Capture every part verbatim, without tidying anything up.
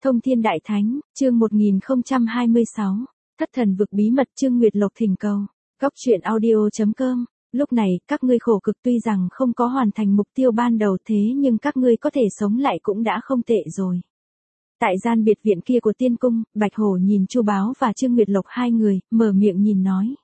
Thông Thiên Đại Thánh, chương một nghìn không trăm hai mươi sáu, Thất Thần Vực Bí Mật Trương Nguyệt Lộc thỉnh cầu, Góc Truyện Audio chấm com. Lúc này, các ngươi khổ cực tuy rằng không có hoàn thành mục tiêu ban đầu thế nhưng các ngươi có thể sống lại cũng đã không tệ rồi. Tại gian biệt viện kia của tiên cung, Bạch Hổ nhìn Chu Báo và Trương Nguyệt Lộc hai người, mở miệng nhìn nói.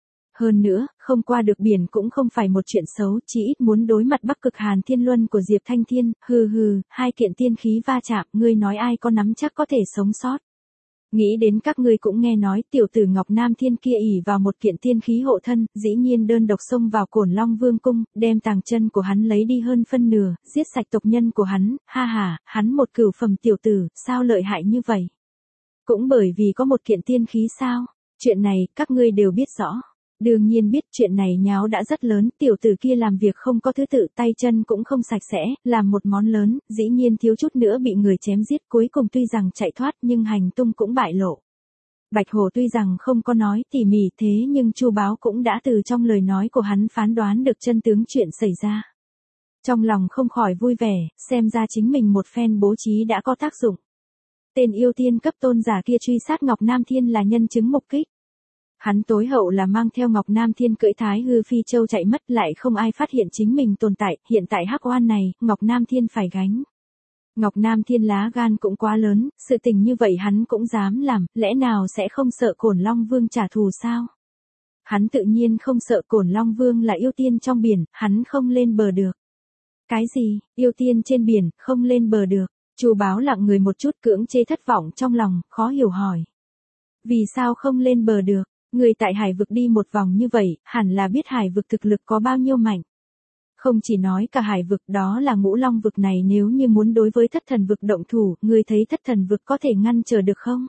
Hơn nữa, không qua được biển cũng không phải một chuyện xấu, chỉ ít muốn đối mặt Bắc Cực Hàn Thiên Luân của Diệp Thanh Thiên, hừ hừ, hai kiện tiên khí va chạm, ngươi nói ai có nắm chắc có thể sống sót. Nghĩ đến các ngươi cũng nghe nói tiểu tử Ngọc Nam Thiên kia ỷ vào một kiện tiên khí hộ thân, dĩ nhiên đơn độc xông vào Cổn Long Vương cung, đem tàng chân của hắn lấy đi hơn phân nửa, giết sạch tộc nhân của hắn, ha ha, hắn một cửu phẩm tiểu tử, sao lợi hại như vậy? Cũng bởi vì có một kiện tiên khí sao? Chuyện này, các ngươi đều biết rõ. Đương nhiên biết chuyện này nháo đã rất lớn, tiểu tử kia làm việc không có thứ tự, tay chân cũng không sạch sẽ, làm một món lớn, dĩ nhiên thiếu chút nữa bị người chém giết, cuối cùng tuy rằng chạy thoát nhưng hành tung cũng bại lộ. Bạch Hổ tuy rằng không có nói tỉ mỉ thế nhưng Chu Báo cũng đã từ trong lời nói của hắn phán đoán được chân tướng chuyện xảy ra. Trong lòng không khỏi vui vẻ, xem ra chính mình một phen bố trí đã có tác dụng. Tên yêu tiên cấp tôn giả kia truy sát Ngọc Nam Thiên là nhân chứng mục kích. Hắn tối hậu là mang theo Ngọc Nam Thiên cưỡi Thái Hư Phi Châu chạy mất, lại không ai phát hiện chính mình tồn tại, hiện tại hắc oan này, Ngọc Nam Thiên phải gánh. Ngọc Nam Thiên lá gan cũng quá lớn, sự tình như vậy hắn cũng dám làm, lẽ nào sẽ không sợ Cổn Long Vương trả thù sao? Hắn tự nhiên không sợ, Cổn Long Vương là yêu tiên trong biển, hắn không lên bờ được. Cái gì, yêu tiên trên biển, không lên bờ được? Chu Báo lặng người một chút, cưỡng chế thất vọng trong lòng, khó hiểu hỏi. Vì sao không lên bờ được? Người tại hải vực đi một vòng như vậy, hẳn là biết hải vực thực lực có bao nhiêu mạnh. Không chỉ nói cả hải vực, đó là Ngũ Long vực này, nếu như muốn đối với Thất Thần vực động thủ, người thấy Thất Thần vực có thể ngăn trở được không?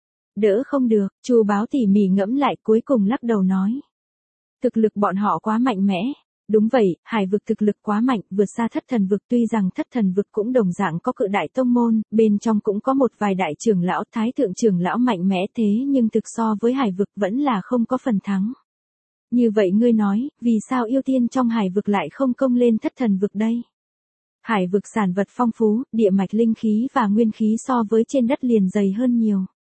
Đỡ không được, Chu Báo tỉ mỉ ngẫm lại cuối cùng lắc đầu nói. Thực lực bọn họ quá mạnh mẽ. Đúng vậy, hải vực thực lực quá mạnh, vượt xa Thất Thần vực, tuy rằng Thất Thần vực cũng đồng dạng có cự đại tông môn, bên trong cũng có một vài đại trưởng lão, thái thượng trưởng lão mạnh mẽ thế nhưng thực so với hải vực vẫn là không có phần thắng. Như vậy ngươi nói, vì sao yêu tiên trong hải vực lại không công lên Thất Thần vực đây? Hải vực sản vật phong phú, địa mạch linh khí và nguyên khí so với trên đất liền dày hơn nhiều.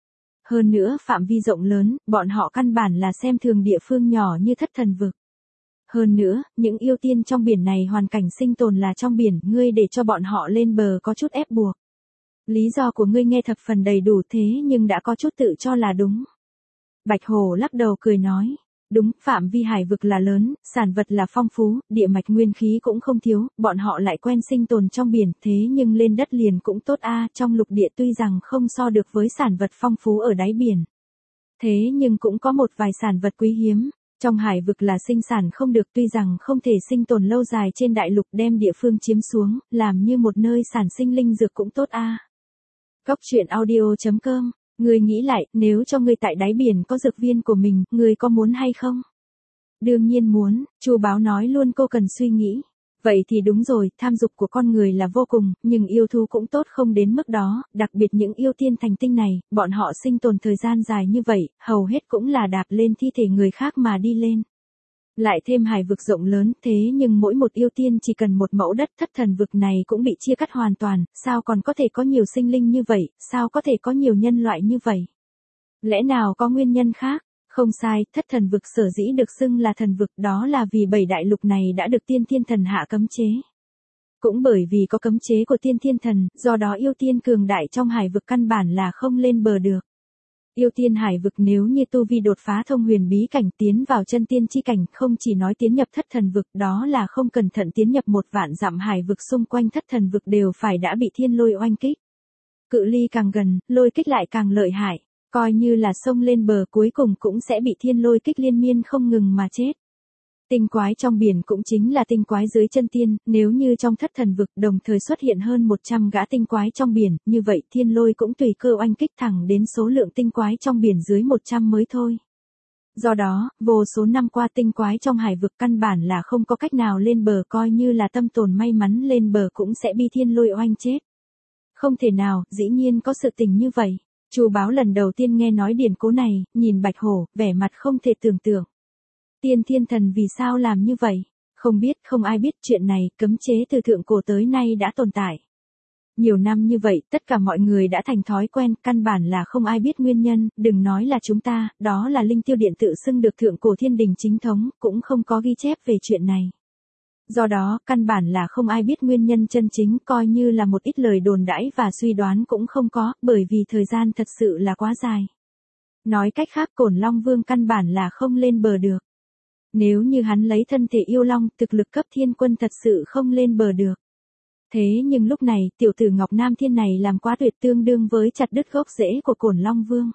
Hơn nữa phạm vi rộng lớn, bọn họ căn bản là xem thường địa phương nhỏ như Thất Thần vực. Hơn nữa, những yêu tiên trong biển này hoàn cảnh sinh tồn là trong biển, ngươi để cho bọn họ lên bờ có chút ép buộc. Lý do của ngươi nghe thập phần đầy đủ thế nhưng đã có chút tự cho là đúng. Bạch Hổ lắc đầu cười nói, đúng, phạm vi hải vực là lớn, sản vật là phong phú, địa mạch nguyên khí cũng không thiếu, bọn họ lại quen sinh tồn trong biển, thế nhưng lên đất liền cũng tốt a, trong lục địa tuy rằng không so được với sản vật phong phú ở đáy biển. Thế nhưng cũng có một vài sản vật quý hiếm. Trong hải vực là sinh sản không được, tuy rằng không thể sinh tồn lâu dài trên đại lục, đem địa phương chiếm xuống, làm như một nơi sản sinh linh dược cũng tốt a. À. Góc Truyện Audio chấm com, người nghĩ lại, nếu cho ngươi tại đáy biển có dược viên của mình, ngươi có muốn hay không? Đương nhiên muốn, Chu Báo nói luôn cô cần suy nghĩ. Vậy thì đúng rồi, tham dục của con người là vô cùng, nhưng yêu thú cũng tốt không đến mức đó, đặc biệt những yêu tiên thành tinh này, bọn họ sinh tồn thời gian dài như vậy, hầu hết cũng là đạp lên thi thể người khác mà đi lên. Lại thêm hải vực rộng lớn, thế nhưng mỗi một yêu tiên chỉ cần một mẫu đất, Thất Thần vực này cũng bị chia cắt hoàn toàn, sao còn có thể có nhiều sinh linh như vậy, sao có thể có nhiều nhân loại như vậy? Lẽ nào có nguyên nhân khác? Không sai, Thất Thần vực sở dĩ được xưng là thần vực, đó là vì bảy đại lục này đã được tiên thiên thần hạ cấm chế. Cũng bởi vì có cấm chế của tiên thiên thần, do đó yêu tiên cường đại trong hải vực căn bản là không lên bờ được. Yêu tiên hải vực nếu như tu vi đột phá thông huyền bí cảnh tiến vào chân tiên chi cảnh, không chỉ nói tiến nhập Thất Thần vực, đó là không cẩn thận tiến nhập một vạn dặm hải vực xung quanh Thất Thần vực đều phải đã bị thiên lôi oanh kích. Cự ly càng gần, lôi kích lại càng lợi hại. Coi như là sông lên bờ cuối cùng cũng sẽ bị thiên lôi kích liên miên không ngừng mà chết. Tinh quái trong biển cũng chính là tinh quái dưới chân tiên, nếu như trong Thất Thần vực đồng thời xuất hiện hơn một trăm gã tinh quái trong biển, như vậy thiên lôi cũng tùy cơ oanh kích thẳng đến số lượng tinh quái trong biển dưới một trăm mới thôi. Do đó, vô số năm qua tinh quái trong hải vực căn bản là không có cách nào lên bờ, coi như là tâm tồn may mắn lên bờ cũng sẽ bị thiên lôi oanh chết. Không thể nào, dĩ nhiên có sự tình như vậy. Chu Báo lần đầu tiên nghe nói điển cố này, nhìn Bạch Hổ, vẻ mặt không thể tưởng tượng. Tiên thiên thần vì sao làm như vậy? Không biết, không ai biết chuyện này, cấm chế từ thượng cổ tới nay đã tồn tại. Nhiều năm như vậy, tất cả mọi người đã thành thói quen, căn bản là không ai biết nguyên nhân, đừng nói là chúng ta, đó là Linh Tiêu Điện tự xưng được thượng cổ thiên đình chính thống, cũng không có ghi chép về chuyện này. Do đó, căn bản là không ai biết nguyên nhân chân chính, coi như là một ít lời đồn đãi và suy đoán cũng không có, bởi vì thời gian thật sự là quá dài. Nói cách khác, Cổn Long Vương căn bản là không lên bờ được. Nếu như hắn lấy thân thể yêu long, thực lực cấp thiên quân thật sự không lên bờ được. Thế nhưng lúc này, tiểu tử Ngọc Nam Thiên này làm quá tuyệt, tương đương với chặt đứt gốc rễ của Cổn Long Vương.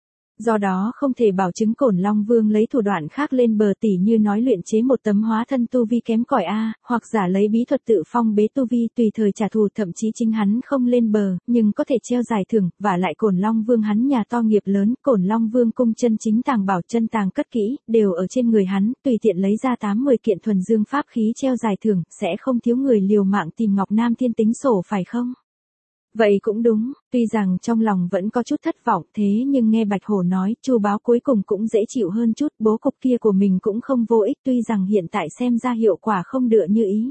Do đó không thể bảo chứng Cổn Long Vương lấy thủ đoạn khác lên bờ, tỉ như nói luyện chế một tấm hóa thân tu vi kém cỏi a, hoặc giả lấy bí thuật tự phong bế tu vi tùy thời trả thù, thậm chí chính hắn không lên bờ, nhưng có thể treo giải thưởng, và lại Cổn Long Vương hắn nhà to nghiệp lớn, Cổn Long Vương cung chân chính tàng bảo chân tàng cất kỹ, đều ở trên người hắn, tùy tiện lấy ra tám mười kiện thuần dương pháp khí treo giải thưởng, sẽ không thiếu người liều mạng tìm Ngọc Nam Thiên tính sổ phải không? Vậy cũng đúng, tuy rằng trong lòng vẫn có chút thất vọng, thế nhưng nghe Bạch Hổ nói, Chu Báo cuối cùng cũng dễ chịu hơn chút, bố cục kia của mình cũng không vô ích, tuy rằng hiện tại xem ra hiệu quả không đựa như ý.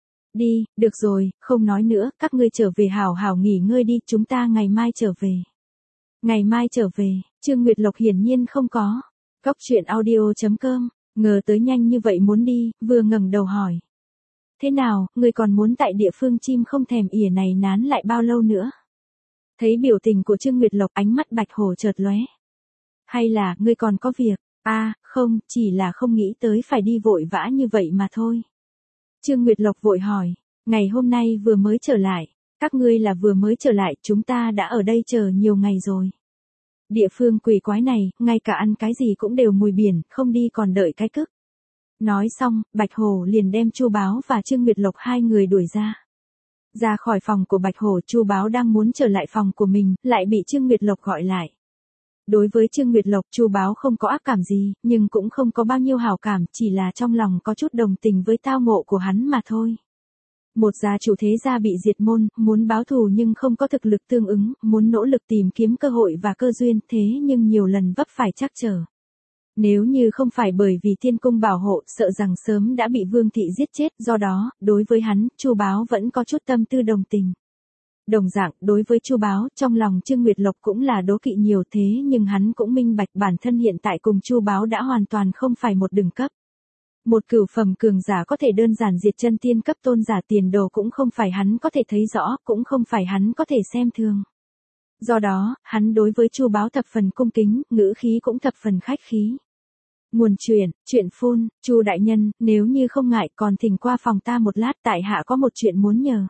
Đi, được rồi, không nói nữa, các ngươi trở về hảo hảo nghỉ ngơi đi, chúng ta ngày mai trở về. Ngày mai trở về, Trương Nguyệt Lộc hiển nhiên không có. Góc truyện audio chấm com, ngờ tới nhanh như vậy muốn đi, vừa ngẩng đầu hỏi. Thế nào, ngươi còn muốn tại địa phương chim không thèm ỉa này nán lại bao lâu nữa? Thấy biểu tình của Trương Nguyệt Lộc, ánh mắt Bạch Hổ chợt lóe. Hay là, ngươi còn có việc? À, không, chỉ là không nghĩ tới phải đi vội vã như vậy mà thôi. Trương Nguyệt Lộc vội hỏi, ngày hôm nay vừa mới trở lại, các ngươi là vừa mới trở lại, chúng ta đã ở đây chờ nhiều ngày rồi. Địa phương quỷ quái này, ngay cả ăn cái gì cũng đều mùi biển, không đi còn đợi cái cức. Nói xong, Bạch Hổ liền đem Chu Báo và Trương Nguyệt Lộc hai người đuổi ra. Ra khỏi phòng của Bạch Hổ, Chu Báo đang muốn trở lại phòng của mình, lại bị Trương Nguyệt Lộc gọi lại. Đối với Trương Nguyệt Lộc, Chu Báo không có ác cảm gì, nhưng cũng không có bao nhiêu hảo cảm, chỉ là trong lòng có chút đồng tình với tao ngộ của hắn mà thôi. Một gia chủ thế gia bị diệt môn, muốn báo thù nhưng không có thực lực tương ứng, muốn nỗ lực tìm kiếm cơ hội và cơ duyên, thế nhưng nhiều lần vấp phải trắc trở. Nếu như không phải bởi vì thiên cung bảo hộ, sợ rằng sớm đã bị Vương thị giết chết, do đó, đối với hắn, Chu Báo vẫn có chút tâm tư đồng tình. Đồng dạng, đối với Chu Báo, trong lòng Trương Nguyệt Lộc cũng là đố kỵ nhiều, thế nhưng hắn cũng minh bạch bản thân hiện tại cùng Chu Báo đã hoàn toàn không phải một đẳng cấp. Một cửu phẩm cường giả có thể đơn giản diệt chân tiên cấp tôn giả, tiền đồ cũng không phải hắn có thể thấy rõ, cũng không phải hắn có thể xem thường. Do đó, hắn đối với Chu Báo thập phần cung kính, ngữ khí cũng thập phần khách khí. Nguồn chuyện, chuyện phun, Chu đại nhân, nếu như không ngại còn thỉnh qua phòng ta một lát, tại hạ có một chuyện muốn nhờ.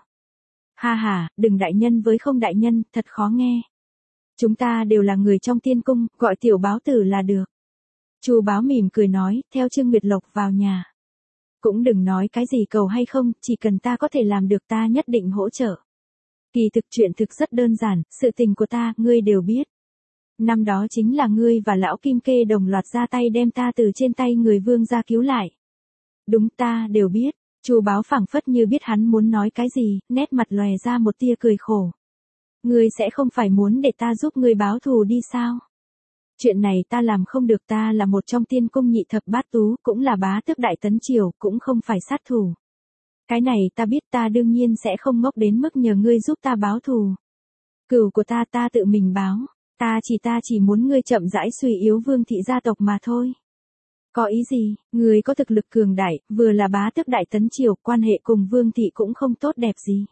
Ha ha, đừng đại nhân với không đại nhân, thật khó nghe. Chúng ta đều là người trong tiên cung, gọi tiểu báo tử là được. Chu Báo mỉm cười nói, theo Trương Nguyệt Lộc vào nhà. Cũng đừng nói cái gì cầu hay không, chỉ cần ta có thể làm được ta nhất định hỗ trợ. Kỳ thực chuyện thực rất đơn giản, sự tình của ta, ngươi đều biết. Năm đó chính là ngươi và lão Kim Kê đồng loạt ra tay đem ta từ trên tay người Vương gia cứu lại. Đúng, ta đều biết. Chu Báo phảng phất như biết hắn muốn nói cái gì, nét mặt lòe ra một tia cười khổ. Ngươi sẽ không phải muốn để ta giúp ngươi báo thù đi sao? Chuyện này ta làm không được, ta là một trong tiên cung nhị thập bát tú, cũng là bá tước đại tấn triều, cũng không phải sát thủ. Cái này ta biết, ta đương nhiên sẽ không ngốc đến mức nhờ ngươi giúp ta báo thù. Cửu của ta ta tự mình báo, ta chỉ ta chỉ muốn ngươi chậm rãi suy yếu Vương thị gia tộc mà thôi. Có ý gì, ngươi có thực lực cường đại, vừa là bá tước đại tấn triều, quan hệ cùng Vương thị cũng không tốt đẹp gì.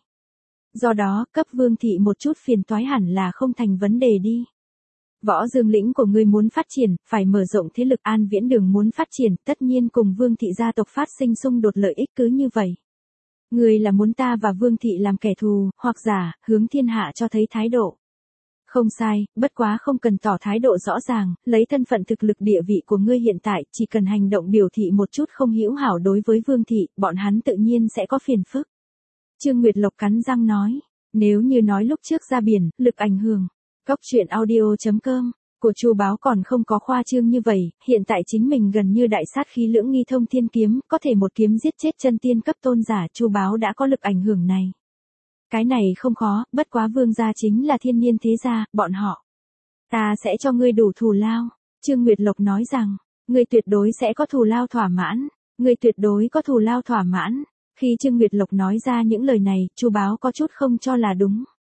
Do đó, cấp Vương thị một chút phiền toái hẳn là không thành vấn đề đi. Võ Dương lĩnh của ngươi muốn phát triển, phải mở rộng thế lực, An Viễn Đường muốn phát triển, tất nhiên cùng Vương thị gia tộc phát sinh xung đột lợi ích cứ như vậy. Ngươi là muốn ta và Vương thị làm kẻ thù, hoặc giả, hướng thiên hạ cho thấy thái độ. Không sai, bất quá không cần tỏ thái độ rõ ràng, lấy thân phận thực lực địa vị của ngươi hiện tại, chỉ cần hành động biểu thị một chút không hữu hảo đối với Vương thị, bọn hắn tự nhiên sẽ có phiền phức. Trương Nguyệt Lộc cắn răng nói, nếu như nói lúc trước ra biển, lực ảnh hưởng. Góc truyện audio chấm com, của Chu Báo còn không có khoa trương như vậy, hiện tại chính mình gần như đại sát khí lưỡng nghi thông thiên kiếm, có thể một kiếm giết chết chân tiên cấp tôn giả, Chu Báo đã có lực ảnh hưởng này. Cái này không khó, bất quá Vương gia chính là thiên niên thế gia, bọn họ. Ta sẽ cho ngươi đủ thù lao. Trương Nguyệt Lộc nói rằng, ngươi tuyệt đối sẽ có thù lao thỏa mãn, ngươi tuyệt đối có thù lao thỏa mãn. Khi Trương Nguyệt Lộc nói ra những lời này, Chu Báo có chút không cho là đúng.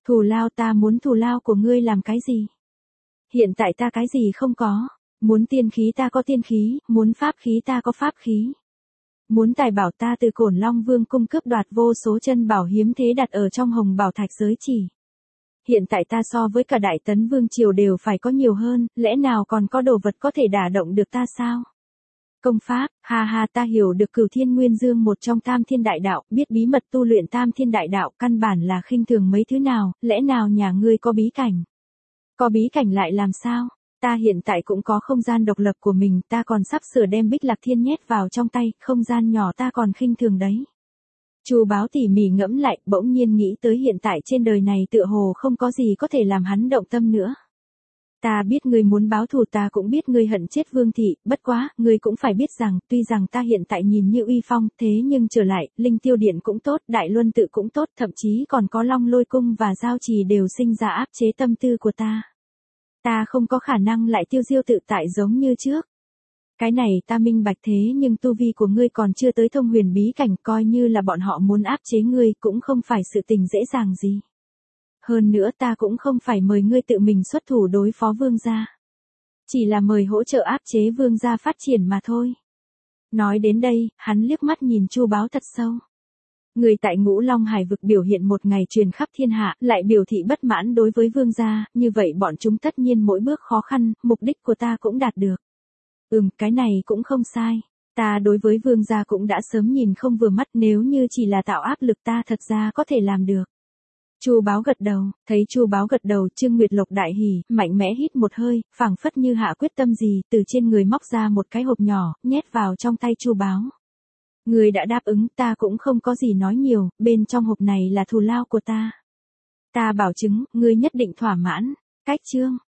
Thù lao ta muốn thù lao của ngươi làm cái gì? Hiện tại ta cái gì không có. Muốn tiên khí ta có tiên khí, muốn pháp khí ta có pháp khí. Muốn tài bảo ta từ Cổn Long Vương cung cướp đoạt vô số chân bảo hiếm thế đặt ở trong hồng bảo thạch giới chỉ. Hiện tại ta so với cả Đại Tấn Vương Triều đều phải có nhiều hơn, lẽ nào còn có đồ vật có thể đả động được ta sao? Công pháp, ha ha ta hiểu được Cửu Thiên Nguyên Dương một trong Tam Thiên Đại Đạo, biết bí mật tu luyện Tam Thiên Đại Đạo, căn bản là khinh thường mấy thứ nào, lẽ nào nhà ngươi có bí cảnh? Có bí cảnh lại làm sao? Ta hiện tại cũng có không gian độc lập của mình, ta còn sắp sửa đem Bích Lạc Thiên nhét vào trong tay, không gian nhỏ ta còn khinh thường đấy. Chu Báo tỉ mỉ ngẫm lại, bỗng nhiên nghĩ tới hiện tại trên đời này tựa hồ không có gì có thể làm hắn động tâm nữa. Ta biết ngươi muốn báo thù, ta cũng biết ngươi hận chết Vương thị, bất quá, ngươi cũng phải biết rằng, tuy rằng ta hiện tại nhìn như uy phong, thế nhưng trở lại, Linh Tiêu Điện cũng tốt, Đại Luân Tự cũng tốt, thậm chí còn có Long Lôi Cung và Giao Trì đều sinh ra áp chế tâm tư của ta. Ta không có khả năng lại tiêu diêu tự tại giống như trước. Cái này ta minh bạch, thế nhưng tu vi của ngươi còn chưa tới thông huyền bí cảnh, coi như là bọn họ muốn áp chế ngươi cũng không phải sự tình dễ dàng gì. Hơn nữa ta cũng không phải mời ngươi tự mình xuất thủ đối phó Vương gia. Chỉ là mời hỗ trợ áp chế Vương gia phát triển mà thôi. Nói đến đây, hắn liếc mắt nhìn Chu Báo thật sâu. Người tại Ngũ Long Hải vực biểu hiện một ngày truyền khắp thiên hạ, lại biểu thị bất mãn đối với Vương gia, như vậy bọn chúng tất nhiên mỗi bước khó khăn, mục đích của ta cũng đạt được. Ừm, cái này cũng không sai. Ta đối với Vương gia cũng đã sớm nhìn không vừa mắt, nếu như chỉ là tạo áp lực ta thật ra có thể làm được. Chu Báo gật đầu, thấy Chu Báo gật đầu, Trương Nguyệt Lộc đại hỉ, mạnh mẽ hít một hơi, phảng phất như hạ quyết tâm gì, từ trên người móc ra một cái hộp nhỏ, nhét vào trong tay Chu Báo. Người đã đáp ứng, ta cũng không có gì nói nhiều, bên trong hộp này là thù lao của ta. Ta bảo chứng, ngươi nhất định thỏa mãn. Cách chương